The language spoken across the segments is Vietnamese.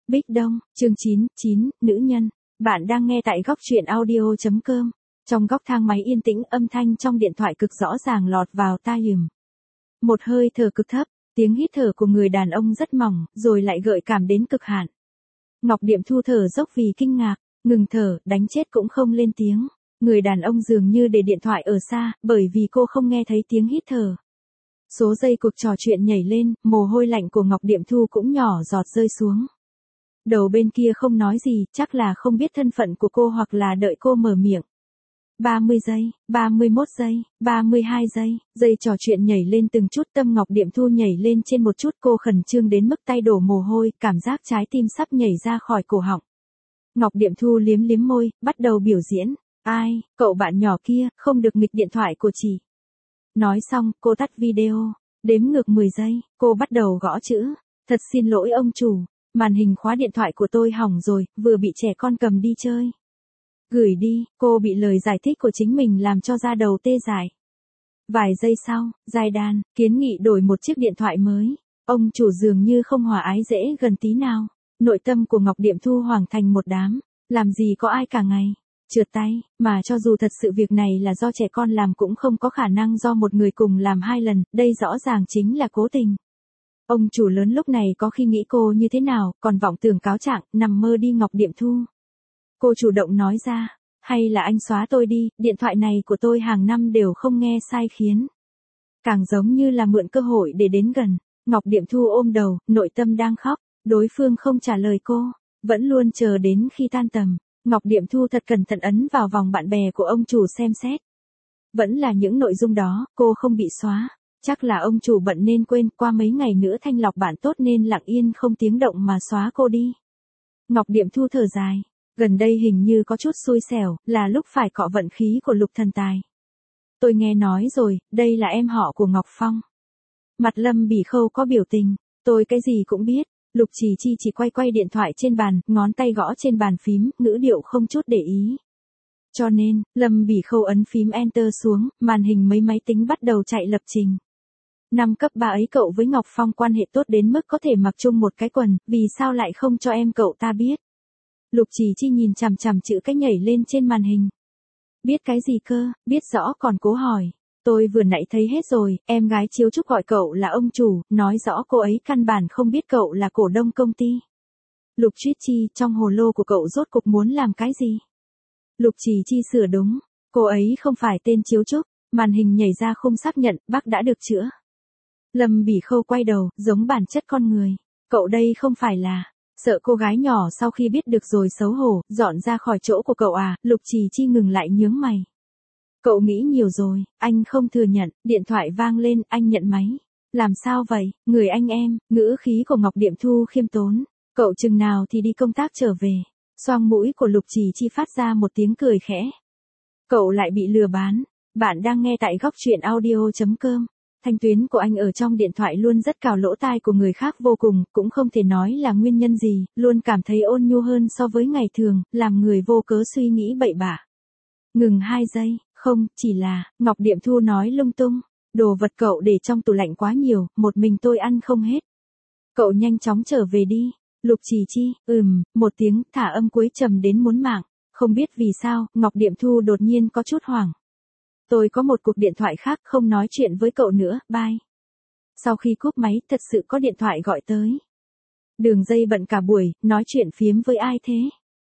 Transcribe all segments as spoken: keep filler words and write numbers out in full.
Bích Đông, chương chín, chín, nữ nhân. Bạn đang nghe tại góc truyện audio chấm com. Trong góc thang máy yên tĩnh, âm thanh trong điện thoại cực rõ ràng lọt vào tai ừm. Một hơi thở cực thấp, tiếng hít thở của người đàn ông rất mỏng, rồi lại gợi cảm đến cực hạn. Ngọc Điệm Thu thở dốc vì kinh ngạc, ngừng thở, đánh chết cũng không lên tiếng. Người đàn ông dường như để điện thoại ở xa, bởi vì cô không nghe thấy tiếng hít thở. Số giây cuộc trò chuyện nhảy lên, mồ hôi lạnh của Ngọc Điệm Thu cũng nhỏ giọt rơi xuống. Đầu bên kia không nói gì, chắc là không biết thân phận của cô hoặc là đợi cô mở miệng. ba mươi giây, ba mươi mốt giây, ba mươi hai giây, giây trò chuyện nhảy lên từng chút, tâm Ngọc Điệm Thu nhảy lên trên một chút, cô khẩn trương đến mức tay đổ mồ hôi, cảm giác trái tim sắp nhảy ra khỏi cổ họng. Ngọc Điệm Thu liếm liếm môi, bắt đầu biểu diễn. Ai, cậu bạn nhỏ kia, không được nghịch điện thoại của chị. Nói xong, cô tắt video. Đếm ngược mười giây, cô bắt đầu gõ chữ. Thật xin lỗi ông chủ, màn hình khóa điện thoại của tôi hỏng rồi, vừa bị trẻ con cầm đi chơi. Gửi đi, cô bị lời giải thích của chính mình làm cho da đầu tê dại. Vài giây sau, Giai Đan kiến nghị đổi một chiếc điện thoại mới. Ông chủ dường như không hòa ái dễ gần tí nào. Nội tâm của Ngọc Điệm Thu hoảng thành một đám. Làm gì có ai cả ngày. Trượt tay, mà cho dù thật sự việc này là do trẻ con làm cũng không có khả năng do một người cùng làm hai lần, đây rõ ràng chính là cố tình. Ông chủ lớn lúc này có khi nghĩ cô như thế nào, còn vọng tưởng cáo trạng, nằm mơ đi Ngọc Điệm Thu. Cô chủ động nói ra, hay là anh xóa tôi đi, điện thoại này của tôi hàng năm đều không nghe sai khiến. Càng giống như là mượn cơ hội để đến gần. Ngọc Điệm Thu ôm đầu, nội tâm đang khóc, đối phương không trả lời cô, vẫn luôn chờ đến khi tan tầm. Ngọc Điệm Thu thật cẩn thận ấn vào vòng bạn bè của ông chủ xem xét. Vẫn là những nội dung đó, cô không bị xóa. Chắc là ông chủ bận nên quên, qua mấy ngày nữa thanh lọc bạn tốt nên lặng yên không tiếng động mà xóa cô đi. Ngọc Điệm Thu thở dài. Gần đây hình như có chút xui xẻo, là lúc phải cọ vận khí của Lục Thần Tài. Tôi nghe nói rồi, đây là em họ của Ngọc Phong. Mặt Lâm Bỉ Khâu có biểu tình, tôi cái gì cũng biết. Lục Trì Chi chỉ quay quay điện thoại trên bàn, ngón tay gõ trên bàn phím, ngữ điệu không chút để ý. Cho nên, Lâm Bỉ Khâu ấn phím Enter xuống, màn hình mấy máy tính bắt đầu chạy lập trình. Năm cấp ba ấy cậu với Ngọc Phong quan hệ tốt đến mức có thể mặc chung một cái quần, vì sao lại không cho em cậu ta biết? Lục Trì Chi nhìn chằm chằm chữ cái nhảy lên trên màn hình. Biết cái gì cơ, biết rõ còn cố hỏi. Tôi vừa nãy thấy hết rồi, em gái Chiếu Trúc gọi cậu là ông chủ, nói rõ cô ấy căn bản không biết cậu là cổ đông công ty. Lục Triết Chi, trong hồ lô của cậu rốt cục muốn làm cái gì? Lục Trì Chi sửa đúng, cô ấy không phải tên Chiếu Trúc, màn hình nhảy ra không xác nhận, bác đã được chữa. Lâm Bỉ Khâu quay đầu, giống bản chất con người. Cậu đây không phải là, sợ cô gái nhỏ sau khi biết được rồi xấu hổ, dọn ra khỏi chỗ của cậu à? Lục Trì Chi ngừng lại nhướng mày. Cậu nghĩ nhiều rồi, anh không thừa nhận, điện thoại vang lên, anh nhận máy. Làm sao vậy, người anh em, ngữ khí của Ngọc Điệm Thu khiêm tốn. Cậu chừng nào thì đi công tác trở về. Xoang mũi của Lục Trì Chi phát ra một tiếng cười khẽ. Cậu lại bị lừa bán. Bạn đang nghe tại góc truyện audio chấm com. Thanh tuyến của anh ở trong điện thoại luôn rất cào lỗ tai của người khác vô cùng, cũng không thể nói là nguyên nhân gì, luôn cảm thấy ôn nhu hơn so với ngày thường, làm người vô cớ suy nghĩ bậy bạ. Ngừng hai giây, không, chỉ là, Ngọc Điệm Thu nói lung tung, đồ vật cậu để trong tủ lạnh quá nhiều, một mình tôi ăn không hết. Cậu nhanh chóng trở về đi. Lục Trì Chi, ừm, một tiếng, thả âm cuối trầm đến muốn mạng, không biết vì sao, Ngọc Điệm Thu đột nhiên có chút hoảng. Tôi có một cuộc điện thoại khác, không nói chuyện với cậu nữa, bye. Sau khi cúp máy, thật sự có điện thoại gọi tới. Đường dây bận cả buổi, nói chuyện phiếm với ai thế?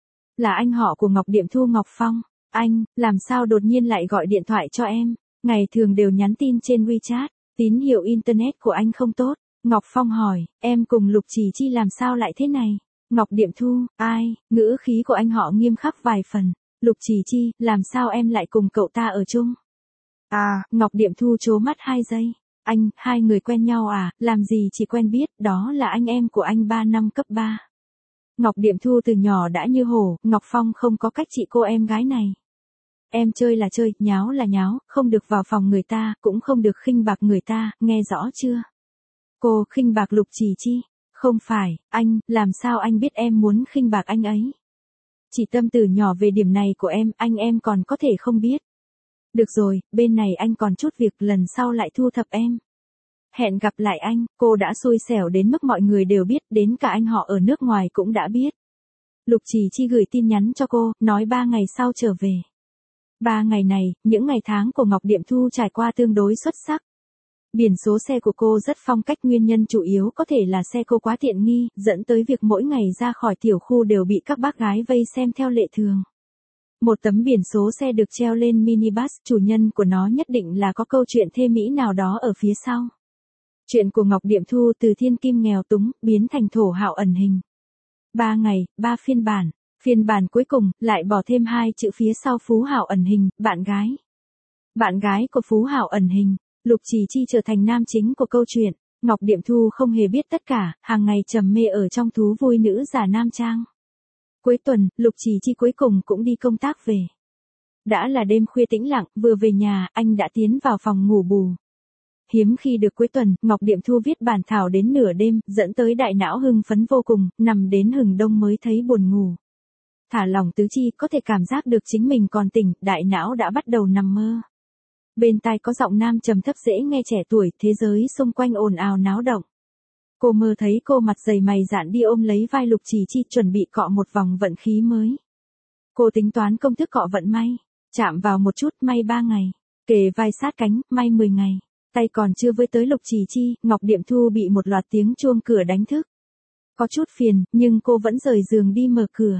Là anh họ của Ngọc Điệm Thu, Ngọc Phong. Anh, làm sao đột nhiên lại gọi điện thoại cho em? Ngày thường đều nhắn tin trên WeChat, tín hiệu Internet của anh không tốt. Ngọc Phong hỏi, em cùng Lục Trì Chi làm sao lại thế này? Ngọc Điệm Thu, ai? Ngữ khí của anh họ nghiêm khắc vài phần. Lục Trì Chi, làm sao em lại cùng cậu ta ở chung? À, Ngọc Điệm Thu trố mắt hai giây. Anh, hai người quen nhau à, làm gì chỉ quen biết, đó là anh em của anh ba năm cấp ba. Ngọc Điệm Thu từ nhỏ đã như hổ, Ngọc Phong không có cách trị cô em gái này. Em chơi là chơi, nháo là nháo, không được vào phòng người ta, cũng không được khinh bạc người ta, nghe rõ chưa? Cô khinh bạc Lục Trì Chi? Không phải, anh, làm sao anh biết em muốn khinh bạc anh ấy? Chỉ tâm tư nhỏ về điểm này của em, anh em còn có thể không biết. Được rồi, bên này anh còn chút việc, lần sau lại thu thập em. Hẹn gặp lại anh, cô đã xui xẻo đến mức mọi người đều biết, đến cả anh họ ở nước ngoài cũng đã biết. Lục Trì Chi gửi tin nhắn cho cô, nói ba ngày sau trở về. Ba ngày này, những ngày tháng của Ngọc Điệm Thu trải qua tương đối xuất sắc. Biển số xe của cô rất phong cách, nguyên nhân chủ yếu có thể là xe cô quá tiện nghi, dẫn tới việc mỗi ngày ra khỏi tiểu khu đều bị các bác gái vây xem theo lệ thường. Một tấm biển số xe được treo lên minibus, chủ nhân của nó nhất định là có câu chuyện thê mỹ nào đó ở phía sau. Chuyện của Ngọc Điệm Thu từ thiên kim nghèo túng, biến thành thổ hào ẩn hình. Ba ngày, ba phiên bản. Phiên bản cuối cùng, lại bỏ thêm hai chữ phía sau phú hào ẩn hình, bạn gái. Bạn gái của phú hào ẩn hình. Lục Trì Chi trở thành nam chính của câu chuyện. Ngọc Điệm Thu không hề biết tất cả, hàng ngày trầm mê ở trong thú vui nữ giả nam trang. Cuối tuần, Lục Trì Chi cuối cùng cũng đi công tác về. Đã là đêm khuya tĩnh lặng, vừa về nhà, anh đã tiến vào phòng ngủ bù. Hiếm khi được cuối tuần, Ngọc Điệm Thu viết bản thảo đến nửa đêm, dẫn tới đại não hưng phấn vô cùng, nằm đến hừng đông mới thấy buồn ngủ. Thả lỏng tứ chi, có thể cảm giác được chính mình còn tỉnh, đại não đã bắt đầu nằm mơ. Bên tai có giọng nam trầm thấp dễ nghe trẻ tuổi, thế giới xung quanh ồn ào náo động. Cô mơ thấy cô mặt dày mày dạn đi ôm lấy vai Lục Trì Chi, chuẩn bị cọ một vòng vận khí mới. Cô tính toán công thức cọ vận may, chạm vào một chút, may ba ngày, kề vai sát cánh, may mười ngày. Tay còn chưa với tới Lục Trì Chi, Ngọc Điệm Thu bị một loạt tiếng chuông cửa đánh thức. Có chút phiền, nhưng cô vẫn rời giường đi mở cửa.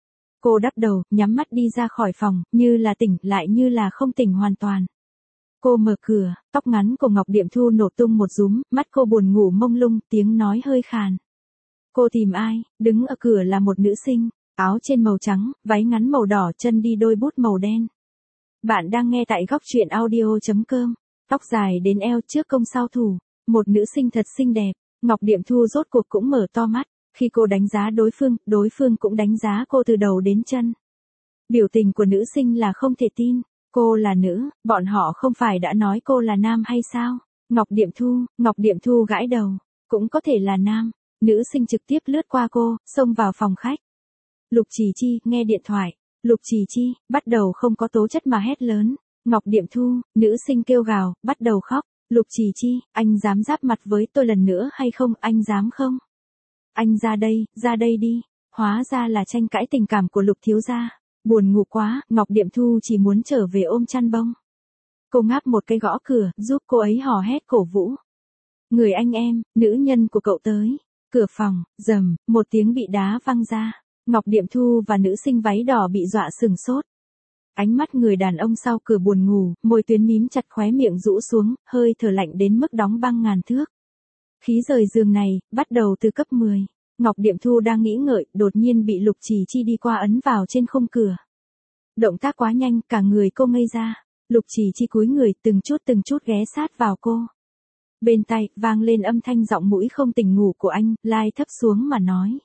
Cô đắp đầu, nhắm mắt đi ra khỏi phòng, như là tỉnh lại như là không tỉnh hoàn toàn. Cô mở cửa, tóc ngắn của Ngọc Điệm Thu nổ tung một rúm, mắt cô buồn ngủ mông lung, tiếng nói hơi khàn. Cô tìm ai? Đứng ở cửa là một nữ sinh, áo trên màu trắng, váy ngắn màu đỏ, chân đi đôi bút màu đen. Bạn đang nghe tại góc truyện audio chấm com. Tóc dài đến eo, trước công sau thủ. Một nữ sinh thật xinh đẹp. Ngọc Điệm Thu rốt cuộc cũng mở to mắt. Khi cô đánh giá đối phương, đối phương cũng đánh giá cô từ đầu đến chân. Biểu tình của nữ sinh là không thể tin. Cô là nữ, bọn họ không phải đã nói cô là nam hay sao? Ngọc Điệm Thu, Ngọc Điệm Thu gãi đầu. Cũng có thể là nam. Nữ sinh trực tiếp lướt qua cô, xông vào phòng khách. Lục Trì Chi, nghe điện thoại. Lục Trì Chi, bắt đầu không có tố chất mà hét lớn. Ngọc Điệm Thu, nữ sinh kêu gào, bắt đầu khóc. Lục Trì Chi, anh dám giáp mặt với tôi lần nữa hay không, anh dám không? Anh ra đây, ra đây đi. Hóa ra là tranh cãi tình cảm của Lục thiếu gia. Buồn ngủ quá, Ngọc Điệm Thu chỉ muốn trở về ôm chăn bông. Cô ngáp một cái gõ cửa, giúp cô ấy hò hét cổ vũ. Người anh em, nữ nhân của cậu tới. Cửa phòng, rầm, một tiếng bị đá văng ra. Ngọc Điệm Thu và nữ sinh váy đỏ bị dọa sừng sốt. Ánh mắt người đàn ông sau cửa buồn ngủ, môi tuyến mím chặt, khóe miệng rũ xuống, hơi thở lạnh đến mức đóng băng ngàn thước. Khí rời giường này, bắt đầu từ cấp mười. Ngọc Điệm Thu đang nghĩ ngợi, đột nhiên bị Lục Trì Chi đi qua ấn vào trên khung cửa. Động tác quá nhanh, cả người cô ngây ra. Lục Trì Chi cúi người, từng chút từng chút ghé sát vào cô. Bên tai, vang lên âm thanh giọng mũi không tỉnh ngủ của anh, lai thấp xuống mà nói.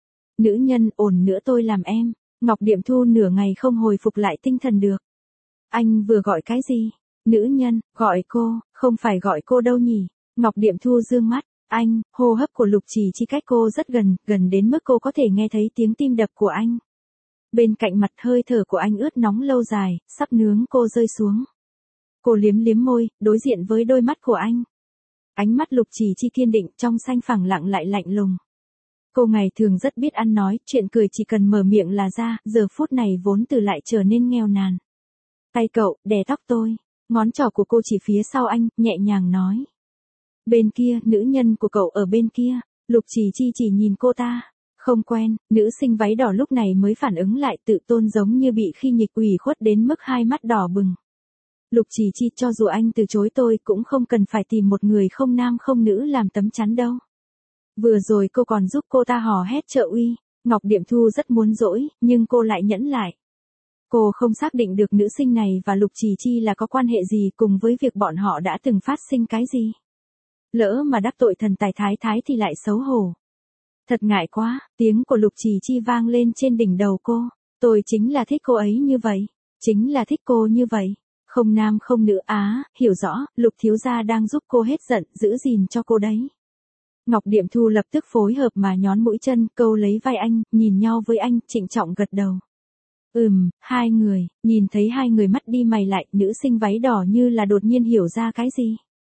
Nữ nhân, ổn nữa tôi làm em. Ngọc Điệm Thu nửa ngày không hồi phục lại tinh thần được. Anh vừa gọi cái gì? Nữ nhân, gọi cô, không phải gọi cô đâu nhỉ? Ngọc Điệm Thu dương mắt, anh, hô hấp của Lục Trì Chi cách cô rất gần, gần đến mức cô có thể nghe thấy tiếng tim đập của anh. Bên cạnh mặt, hơi thở của anh ướt nóng lâu dài, sắp nướng cô rơi xuống. Cô liếm liếm môi, đối diện với đôi mắt của anh. Ánh mắt Lục Trì Chi kiên định, trong xanh phẳng lặng lại lạnh lùng. Cô ngày thường rất biết ăn nói, chuyện cười chỉ cần mở miệng là ra, giờ phút này vốn từ lại trở nên nghèo nàn. Tay cậu, đè tóc tôi. Ngón trỏ của cô chỉ phía sau anh, nhẹ nhàng nói. Bên kia, nữ nhân của cậu ở bên kia. Lục Trì Chi chỉ nhìn cô ta. Không quen, nữ sinh váy đỏ lúc này mới phản ứng lại, tự tôn giống như bị khi nhịch, ủy khuất đến mức hai mắt đỏ bừng. Lục Trì Chi, cho dù anh từ chối tôi cũng không cần phải tìm một người không nam không nữ làm tấm chắn đâu. Vừa rồi cô còn giúp cô ta hò hét trợ uy. Ngọc Điệm Thu rất muốn dỗi, nhưng cô lại nhẫn lại. Cô không xác định được nữ sinh này và Lục Trì Chi là có quan hệ gì, cùng với việc bọn họ đã từng phát sinh cái gì. Lỡ mà đắc tội thần tài thái thái thì lại xấu hổ. Thật ngại quá, tiếng của Lục Trì Chi vang lên trên đỉnh đầu cô. Tôi chính là thích cô ấy như vậy. Chính là thích cô như vậy. Không nam không nữ á, hiểu rõ, Lục thiếu gia đang giúp cô hết giận, giữ gìn cho cô đấy. Ngọc Điệm Thu lập tức phối hợp mà nhón mũi chân, câu lấy vai anh, nhìn nhau với anh, trịnh trọng gật đầu. Ừm, hai người, nhìn thấy hai người mắt đi mày lại, nữ sinh váy đỏ như là đột nhiên hiểu ra cái gì.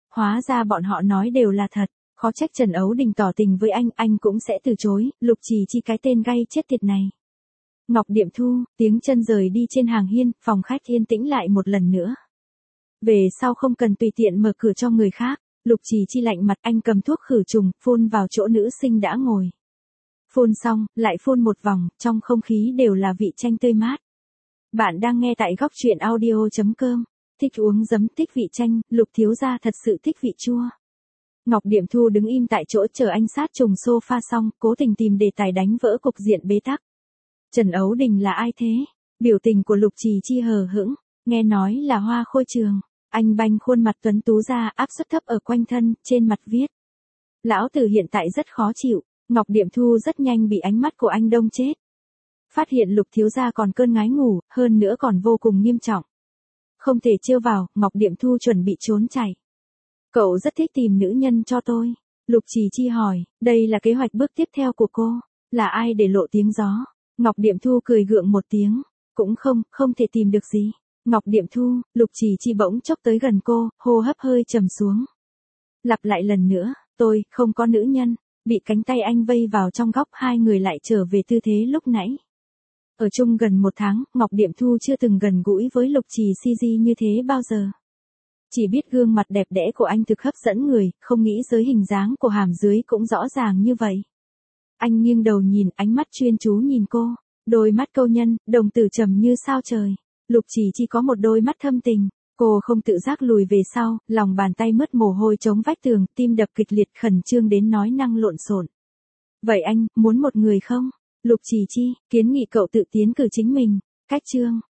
Hóa ra bọn họ nói đều là thật. Khó trách Trần Ấu Đình tỏ tình với anh, anh cũng sẽ từ chối, Lục Trì Chi cái tên gay chết tiệt này. Ngọc Điệm Thu, tiếng chân rời đi trên hàng hiên, phòng khách yên tĩnh lại một lần nữa. Về sau không cần tùy tiện mở cửa cho người khác, Lục Trì Chi lạnh mặt, anh cầm thuốc khử trùng, phun vào chỗ nữ sinh đã ngồi. Phun xong, lại phun một vòng, trong không khí đều là vị chanh tươi mát. Bạn đang nghe tại góc truyện audio chấm com. Thích uống giấm, thích vị chanh, Lục thiếu gia thật sự thích vị chua. Ngọc Điệm Thu đứng im tại chỗ chờ anh sát trùng sofa xong, cố tình tìm đề tài đánh vỡ cục diện bế tắc. Trần Ấu Đình là ai thế? Biểu tình của Lục Trì Chi hờ hững, nghe nói là Hoa Khôi Trường. Anh banh khuôn mặt tuấn tú ra, áp suất thấp ở quanh thân, trên mặt viết. Lão tử hiện tại rất khó chịu, Ngọc Điệm Thu rất nhanh bị ánh mắt của anh đông chết. Phát hiện Lục thiếu gia còn cơn ngái ngủ, hơn nữa còn vô cùng nghiêm trọng. Không thể trêu vào, Ngọc Điệm Thu chuẩn bị trốn chạy. Cậu rất thích tìm nữ nhân cho tôi. Lục Trì Chi hỏi, đây là kế hoạch bước tiếp theo của cô. Là ai để lộ tiếng gió? Ngọc Điệm Thu cười gượng một tiếng. Cũng không, không thể tìm được gì. Ngọc Điệm Thu, Lục Trì Chi bỗng chốc tới gần cô, hô hấp hơi trầm xuống. Lặp lại lần nữa, tôi không có nữ nhân. Bị cánh tay anh vây vào trong góc, hai người lại trở về tư thế lúc nãy. Ở chung gần một tháng, Ngọc Điệm Thu chưa từng gần gũi với Lục Trì Chi như thế bao giờ. Chỉ biết gương mặt đẹp đẽ của anh thực hấp dẫn người, không nghĩ tới hình dáng của hàm dưới cũng rõ ràng như vậy. Anh nghiêng đầu nhìn, ánh mắt chuyên chú nhìn cô, đôi mắt câu nhân, đồng tử trầm như sao trời. Lục Trì Chi có một đôi mắt thâm tình, cô không tự giác lùi về sau, lòng bàn tay mướt mồ hôi chống vách tường, tim đập kịch liệt khẩn trương đến nói năng lộn xộn. Vậy anh, muốn một người không? Lục Trì Chi, kiến nghị cậu tự tiến cử chính mình. Cách chương.